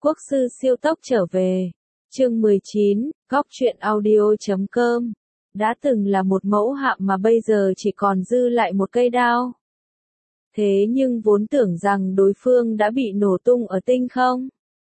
Quốc sư siêu tốc trở về. Chương 19, góc truyện audio.com. Đã từng là một mẫu hạm mà bây giờ chỉ còn dư lại một cây đao. Thế nhưng vốn tưởng rằng đối phương đã bị nổ tung ở tinh không.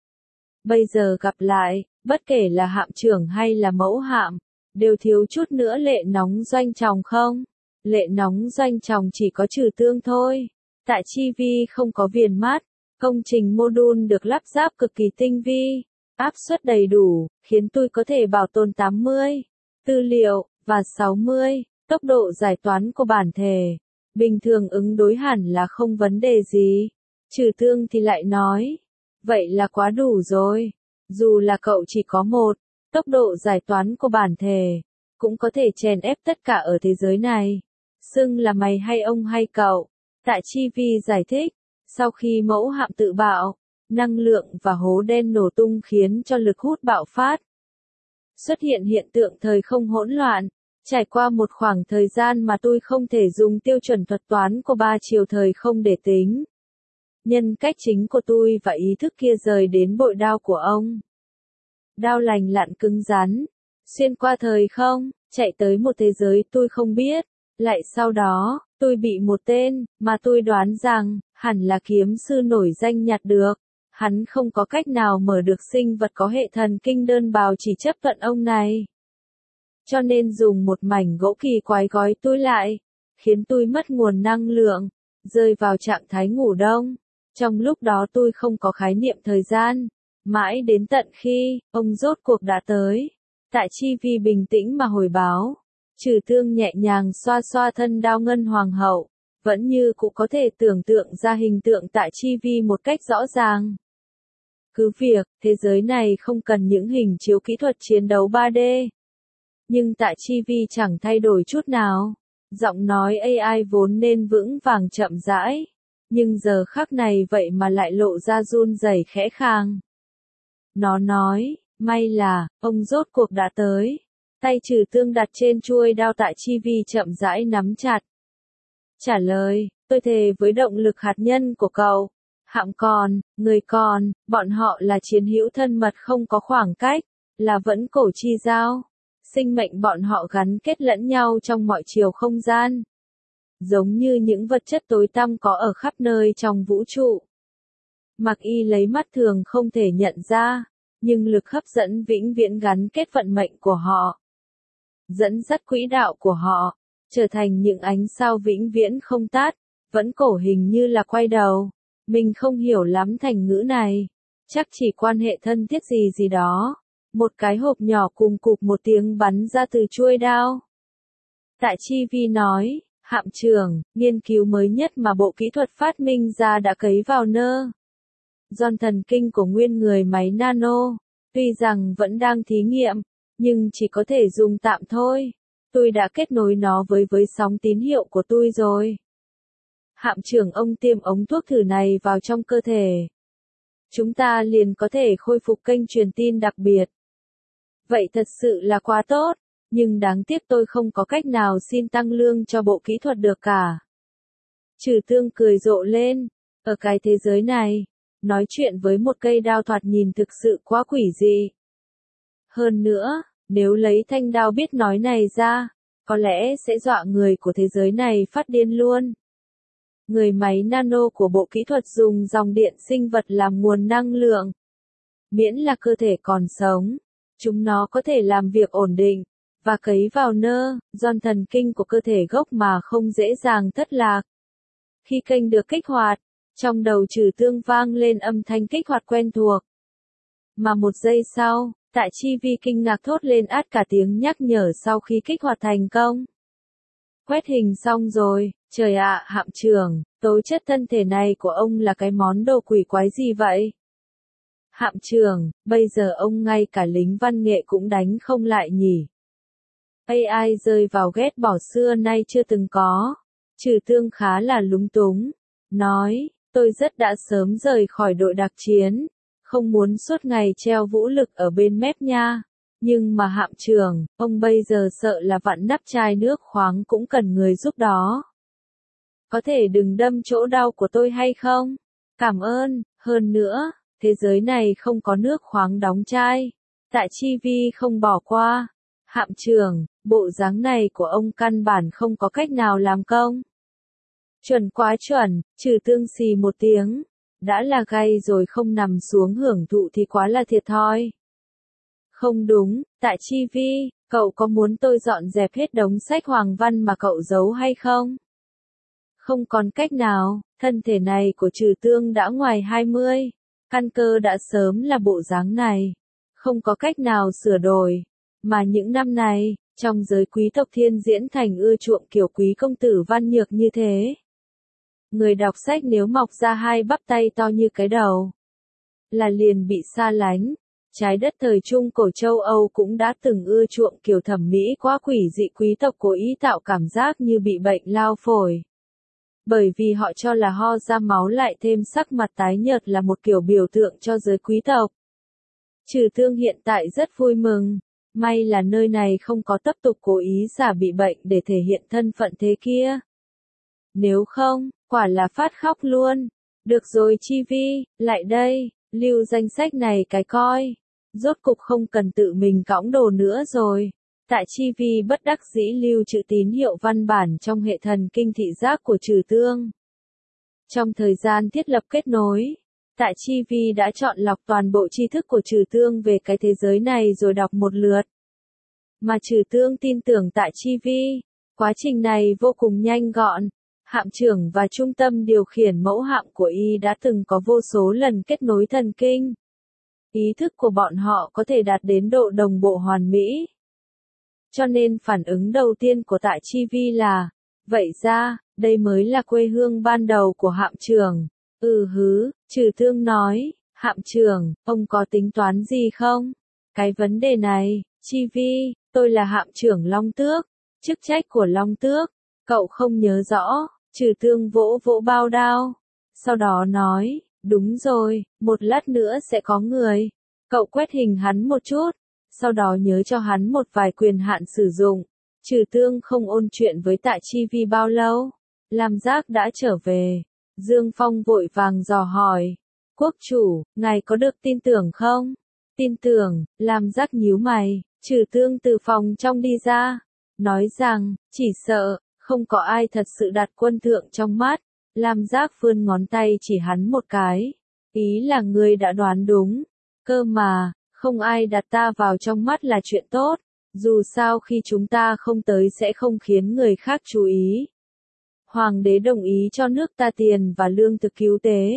Bây giờ gặp lại, bất kể là hạm trưởng hay là mẫu hạm, đều thiếu chút nữa lệ nóng doanh tròng không? Lệ nóng doanh tròng chỉ có Trừ Tương thôi. Tại chi vi không có viền mát, công trình module được lắp ráp cực kỳ tinh vi, áp suất đầy đủ, khiến tôi có thể bảo tồn 80 tư liệu, và 60 tốc độ giải toán của bản thể. Bình thường ứng đối hẳn là không vấn đề gì. Trừ Tương thì lại nói, vậy là quá đủ rồi. Dù là cậu chỉ có một tốc độ giải toán của bản thể, cũng có thể chèn ép tất cả ở thế giới này. Xưng là mày hay ông hay cậu. Tại chi vi giải thích, sau khi mẫu hạm tự bạo, năng lượng và hố đen nổ tung khiến cho lực hút bạo phát. Xuất hiện hiện tượng thời không hỗn loạn. Trải qua một khoảng thời gian mà tôi không thể dùng tiêu chuẩn thuật toán của 3 chiều thời không để tính. Nhân cách chính của tôi và ý thức kia rời đến bội đao của ông. Đao lành lặn cứng rắn, xuyên qua thời không, chạy tới một thế giới tôi không biết. Lại sau đó, tôi bị một tên, mà tôi đoán rằng, hẳn là kiếm sư nổi danh nhặt được. Hắn không có cách nào mở được sinh vật có hệ thần kinh đơn bào chỉ chấp thuận ông này. Cho nên dùng một mảnh gỗ kỳ quái gói tôi lại, khiến tôi mất nguồn năng lượng, rơi vào trạng thái ngủ đông. Trong lúc đó tôi không có khái niệm thời gian, mãi đến tận khi, ông rốt cuộc đã tới. Tại chi vi bình tĩnh mà hồi báo. Trừ Tương nhẹ nhàng xoa xoa thân đao ngân hoàng hậu, vẫn như cũng có thể tưởng tượng ra hình tượng tại chi vi một cách rõ ràng. Cứ việc, thế giới này không cần những hình chiếu kỹ thuật chiến đấu 3D. Nhưng tại chi vi chẳng thay đổi chút nào. Giọng nói AI vốn nên vững vàng chậm rãi. Nhưng giờ khắc này vậy mà lại lộ ra run rẩy khẽ khàng. Nó nói, may là, ông rốt cuộc đã tới. Tay Trừ Tương đặt trên chuôi đao tại chi vi chậm rãi nắm chặt. Trả lời, tôi thề với động lực hạt nhân của cậu. Hạm còn, người còn, bọn họ là chiến hữu thân mật không có khoảng cách, là vẫn cổ chi giao. Sinh mệnh bọn họ gắn kết lẫn nhau trong mọi chiều không gian. Giống như những vật chất tối tăm có ở khắp nơi trong vũ trụ. Mặc y lấy mắt thường không thể nhận ra, nhưng lực hấp dẫn vĩnh viễn gắn kết vận mệnh của họ. Dẫn dắt quỹ đạo của họ, trở thành những ánh sao vĩnh viễn không tắt, vẫn cổ hình như là quay đầu. Mình không hiểu lắm thành ngữ này, chắc chỉ quan hệ thân thiết gì gì đó. Một cái hộp nhỏ cùng cụp một tiếng bắn ra từ chuôi đao. Tại chi vi nói, hạm trưởng, nghiên cứu mới nhất mà bộ kỹ thuật phát minh ra đã cấy vào nơ giòn thần kinh của nguyên người máy nano. Tuy rằng vẫn đang thí nghiệm, nhưng chỉ có thể dùng tạm thôi. Tôi đã kết nối nó với sóng tín hiệu của tôi rồi. Hạm trưởng, ông tiêm ống thuốc thử này vào trong cơ thể. Chúng ta liền có thể khôi phục kênh truyền tin đặc biệt. Vậy thật sự là quá tốt, nhưng đáng tiếc tôi không có cách nào xin tăng lương cho bộ kỹ thuật được cả. Trừ Tương cười rộ lên, ở cái thế giới này, nói chuyện với một cây đao thoạt nhìn thực sự quá quỷ dị. Hơn nữa, nếu lấy thanh đao biết nói này ra, có lẽ sẽ dọa người của thế giới này phát điên luôn. Người máy nano của bộ kỹ thuật dùng dòng điện sinh vật làm nguồn năng lượng. Miễn là cơ thể còn sống, chúng nó có thể làm việc ổn định, và cấy vào nơ giòn thần kinh của cơ thể gốc mà không dễ dàng thất lạc. Khi kênh được kích hoạt, trong đầu Trừ Tương vang lên âm thanh kích hoạt quen thuộc. Mà một giây sau, tại chi vi kinh ngạc thốt lên át cả tiếng nhắc nhở sau khi kích hoạt thành công. Quét hình xong rồi, trời ạ, hạm trưởng, tố chất thân thể này của ông là cái món đồ quỷ quái gì vậy? Hạm trưởng, bây giờ ông ngay cả lính văn nghệ cũng đánh không lại nhỉ? AI rơi vào ghét bỏ xưa nay chưa từng có. Trừ Tương khá là lúng túng. Nói, tôi rất đã sớm rời khỏi đội đặc chiến. Không muốn suốt ngày treo vũ lực ở bên mép nha. Nhưng mà hạm trưởng, ông bây giờ sợ là vặn nắp chai nước khoáng cũng cần người giúp đó. Có thể đừng đâm chỗ đau của tôi hay không? Cảm ơn, hơn nữa, Thế giới này không có nước khoáng đóng chai. Tạ Chi Vi không bỏ qua. Hạm trưởng, bộ dáng này của ông căn bản không có cách nào làm công. Chuẩn quá chuẩn, Trừ Tương xì một tiếng. Đã là gay rồi không nằm xuống hưởng thụ thì quá là thiệt thòi. Không đúng, Tạ Chi Vi, cậu có muốn tôi dọn dẹp hết đống sách hoàng văn mà cậu giấu hay không? Không còn cách nào, thân thể này của Trừ Tương đã ngoài 20, căn cơ đã sớm là bộ dáng này, không có cách nào sửa đổi. Mà những năm này, trong giới quý tộc Thiên Diễn Thành ưa chuộng kiểu quý công tử văn nhược như thế. Người đọc sách nếu mọc ra hai bắp tay to như cái đầu, là liền bị xa lánh. Trái đất thời Trung cổ châu Âu cũng đã từng ưa chuộng kiểu thẩm mỹ quá quỷ dị quý tộc cố ý tạo cảm giác như bị bệnh lao phổi. Bởi vì họ cho là ho ra máu lại thêm sắc mặt tái nhợt là một kiểu biểu tượng cho giới quý tộc. Trừ Tương hiện tại rất vui mừng. May là nơi này không có tập tục cố ý giả bị bệnh để thể hiện thân phận thế kia. Nếu không, quả là phát khóc luôn. Được rồi Chi Vi, lại đây, lưu danh sách này cái coi. Rốt cục không cần tự mình cõng đồ nữa rồi. Tạ Chi Vi bất đắc dĩ lưu trữ tín hiệu văn bản trong hệ thần kinh thị giác của Trừ Tương. Trong thời gian thiết lập kết nối, Tạ Chi Vi đã chọn lọc toàn bộ tri thức của Trừ Tương về cái thế giới này rồi đọc một lượt. Mà Trừ Tương tin tưởng Tạ Chi Vi, quá trình này vô cùng nhanh gọn. Hạm trưởng và trung tâm điều khiển mẫu hạm của y đã từng có vô số lần kết nối thần kinh. Ý thức của bọn họ có thể đạt đến độ đồng bộ hoàn mỹ. Cho nên phản ứng đầu tiên của Tạ Chi Vi là, vậy ra, đây mới là quê hương ban đầu của hạm trưởng. Trừ Tương nói, hạm trưởng, ông có tính toán gì không? Cái vấn đề này, Chi Vi, tôi là hạm trưởng Long Tước, chức trách của Long Tước, cậu không nhớ rõ. Trừ Tương vỗ vỗ bao đao. Sau đó nói, đúng rồi, một lát nữa sẽ có người. Cậu quét hình hắn một chút. Sau đó nhớ cho hắn một vài quyền hạn sử dụng. Trừ Tương không ôn chuyện với Tạ Chi Vi bao lâu. Lam Giác đã trở về. Dương Phong vội vàng dò hỏi. Quốc chủ, ngài có được tin tưởng không? Tin tưởng, Lam Giác nhíu mày. Trừ Tương từ phòng trong đi ra. Nói rằng, chỉ sợ, không có ai thật sự đặt quân thượng trong mắt. Lam Giác vươn ngón tay chỉ hắn một cái. Ý là ngươi đã đoán đúng. Cơ mà, không ai đặt ta vào trong mắt là chuyện tốt. Dù sao khi chúng ta không tới sẽ không khiến người khác chú ý. Hoàng đế đồng ý cho nước ta tiền và lương thực cứu tế.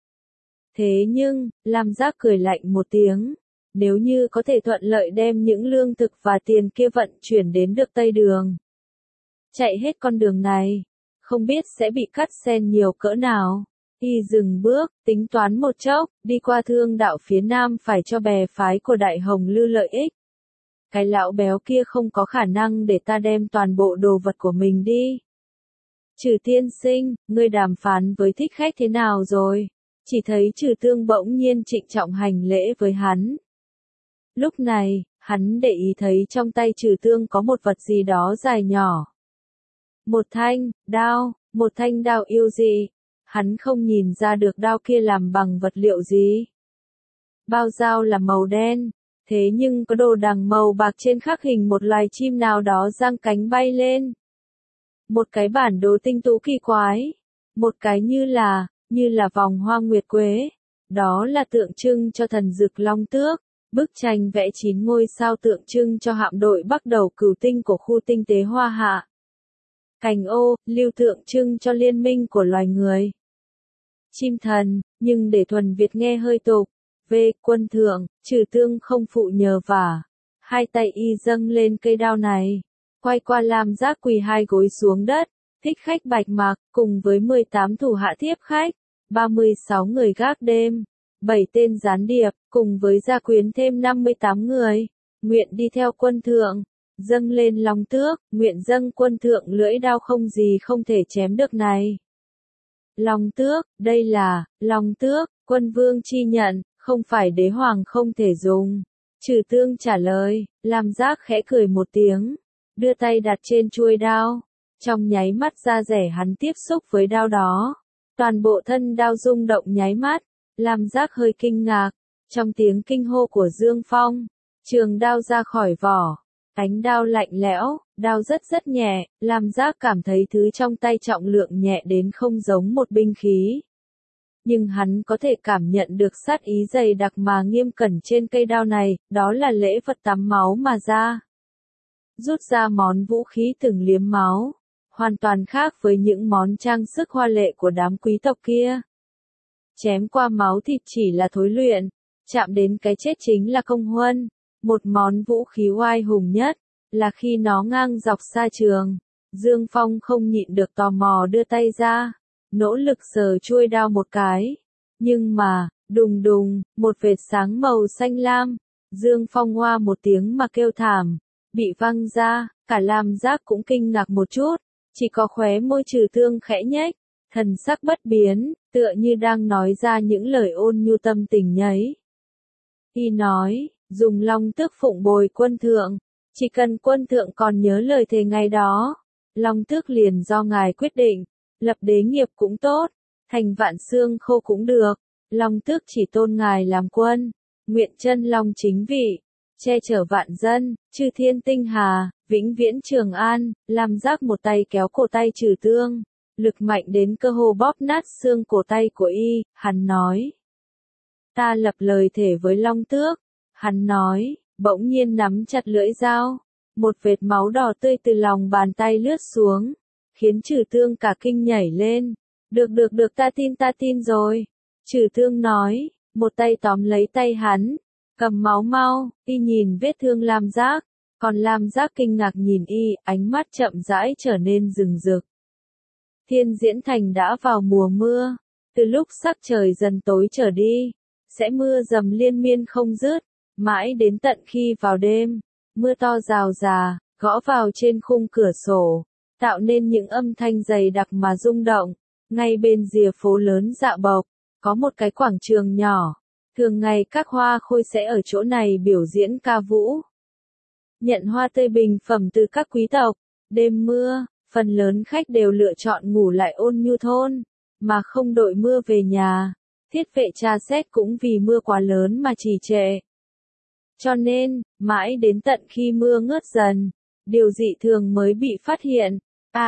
Thế nhưng, Lam Giác cười lạnh một tiếng. Nếu như có thể thuận lợi đem những lương thực và tiền kia vận chuyển đến được Tây Đường. Chạy hết con đường này, không biết sẽ bị cắt xen nhiều cỡ nào. Y dừng bước, tính toán một chốc, đi qua Thương đạo phía Nam phải cho bè phái của Đại Hồng Lư lợi ích. Cái lão béo kia không có khả năng để ta đem toàn bộ đồ vật của mình đi. Trừ tiên sinh, ngươi đàm phán với thích khách thế nào rồi? Chỉ thấy Trừ Tương bỗng nhiên trịnh trọng hành lễ với hắn. Lúc này, hắn để ý thấy trong tay Trừ Tương có một vật gì đó dài nhỏ. Một thanh đao yêu dị. Hắn không nhìn ra được đao kia làm bằng vật liệu gì. Bao dao là màu đen, thế nhưng có đồ đằng màu bạc trên khắc hình một loài chim nào đó giang cánh bay lên. Một cái bản đồ tinh tú kỳ quái, một cái như là vòng hoa nguyệt quế, đó là tượng trưng cho thần dực Long Tước. Bức tranh vẽ 9 ngôi sao tượng trưng cho hạm đội bắt đầu cửu tinh của khu tinh tế Hoa Hạ. Cành ô, lưu tượng trưng cho liên minh của loài người. Chim thần, nhưng để thuần Việt nghe hơi tục. Quân thượng, Trừ Tương không phụ nhờ vả. Hai tay y dâng lên cây đao này. Quay qua Lam Giác quỳ hai gối xuống đất. Thích khách Bạch Mạc, cùng với 18 thủ hạ tiếp khách. 36 người gác đêm. 7 tên gián điệp, cùng với gia quyến thêm 58 người. Nguyện đi theo quân thượng. Dâng lên Long Tước, nguyện dâng quân thượng lưỡi đao không gì không thể chém được này. Long Tước, đây là, Long Tước, quân vương chi nhận, không phải đế hoàng không thể dùng. Trừ Tương trả lời, Lam Giác khẽ cười một tiếng, đưa tay đặt trên chuôi đao. Trong nháy mắt da rẻ hắn tiếp xúc với đao đó. Toàn bộ thân đao rung động nháy mắt, Lam Giác hơi kinh ngạc, trong tiếng kinh hô của Dương Phong, trường đao ra khỏi vỏ, ánh đao lạnh lẽo, đao rất nhẹ, Lam Giác cảm thấy thứ trong tay trọng lượng nhẹ đến không giống một binh khí. Nhưng hắn có thể cảm nhận được sát ý dày đặc mà nghiêm cẩn trên cây đao này, đó là lễ vật tắm máu mà ra. Rút ra món vũ khí từng liếm máu, hoàn toàn khác với những món trang sức hoa lệ của đám quý tộc kia. Chém qua máu thịt chỉ là thối luyện, chạm đến cái chết chính là công huân. Một món vũ khí oai hùng nhất, là khi nó ngang dọc xa trường. Dương Phong không nhịn được tò mò đưa tay ra, nỗ lực sờ chuôi đao một cái. Nhưng mà, đùng đùng, một vệt sáng màu xanh lam. Dương Phong hoa một tiếng mà kêu thảm, bị văng ra, cả Lam Giác cũng kinh ngạc một chút, chỉ có khóe môi Trừ Thương khẽ nhếch, thần sắc bất biến, tựa như đang nói ra những lời ôn nhu tâm tình nhấy. Y nói, dùng long tước phụng bồi quân thượng, chỉ cần quân thượng còn nhớ lời thề ngày đó, long tước liền do ngài quyết định, lập đế nghiệp cũng tốt, thành vạn xương khô cũng được, long tước chỉ tôn ngài làm quân, nguyện chân long chính vị, che chở vạn dân, chư thiên tinh hà, vĩnh viễn trường an. Lam Giác một tay kéo cổ tay Trừ Thương, lực mạnh đến cơ hồ bóp nát xương cổ tay của y, hắn nói. Ta lập lời thề với long tước, hắn nói, bỗng nhiên nắm chặt lưỡi dao, một vệt máu đỏ tươi từ lòng bàn tay lướt xuống, khiến Trừ Thương cả kinh nhảy lên. Được ta tin rồi. Trừ Thương nói, một tay tóm lấy tay hắn, cầm máu mau. Y nhìn vết thương Lam Giác, còn Lam Giác kinh ngạc nhìn y, ánh mắt chậm rãi trở nên rừng rực. Thiên Diễn Thành đã vào mùa mưa, từ lúc sắc trời dần tối trở đi, sẽ mưa dầm liên miên không dứt, mãi đến tận khi vào đêm, mưa to rào rà, gõ vào trên khung cửa sổ, tạo nên những âm thanh dày đặc mà rung động. Ngay bên rìa phố lớn Dạ Bộc, có một cái quảng trường nhỏ, thường ngày các hoa khôi sẽ ở chỗ này biểu diễn ca vũ. Nhận hoa tươi bình phẩm từ các quý tộc, đêm mưa, phần lớn khách đều lựa chọn ngủ lại Ôn Nhu thôn, mà không đội mưa về nhà. Thiết vệ tra xét cũng vì mưa quá lớn mà trì trệ. Cho nên, mãi đến tận khi mưa ngớt dần, điều dị thường mới bị phát hiện.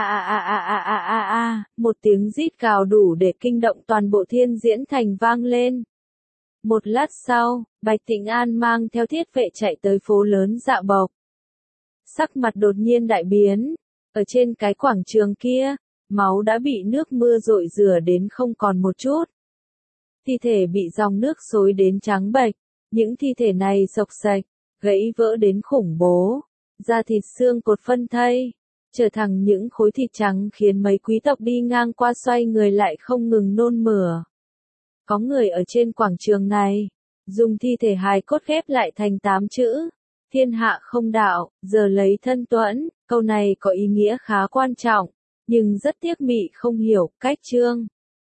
Một tiếng rít gào đủ để kinh động toàn bộ Thiên Diễn Thành vang lên. Một lát sau, Bạch Tịnh An mang theo thiết vệ chạy tới phố lớn Dạ Bộc. Sắc mặt đột nhiên đại biến, ở trên cái quảng trường kia, máu đã bị nước mưa dội rửa đến không còn một chút. Thi thể bị dòng nước xối đến trắng bệch, những thi thể này xộc xệch, gãy vỡ đến khủng bố, da thịt xương cốt phân thây, trở thành những khối thịt trắng khiến mấy quý tộc đi ngang qua xoay người lại không ngừng nôn mửa. Có người ở trên quảng trường này, dùng thi thể hài cốt ghép lại thành 8 chữ, thiên hạ không đạo, giờ lấy thân tuẫn. Câu này có ý nghĩa khá quan trọng, nhưng rất tiếc Mị không hiểu cách chương.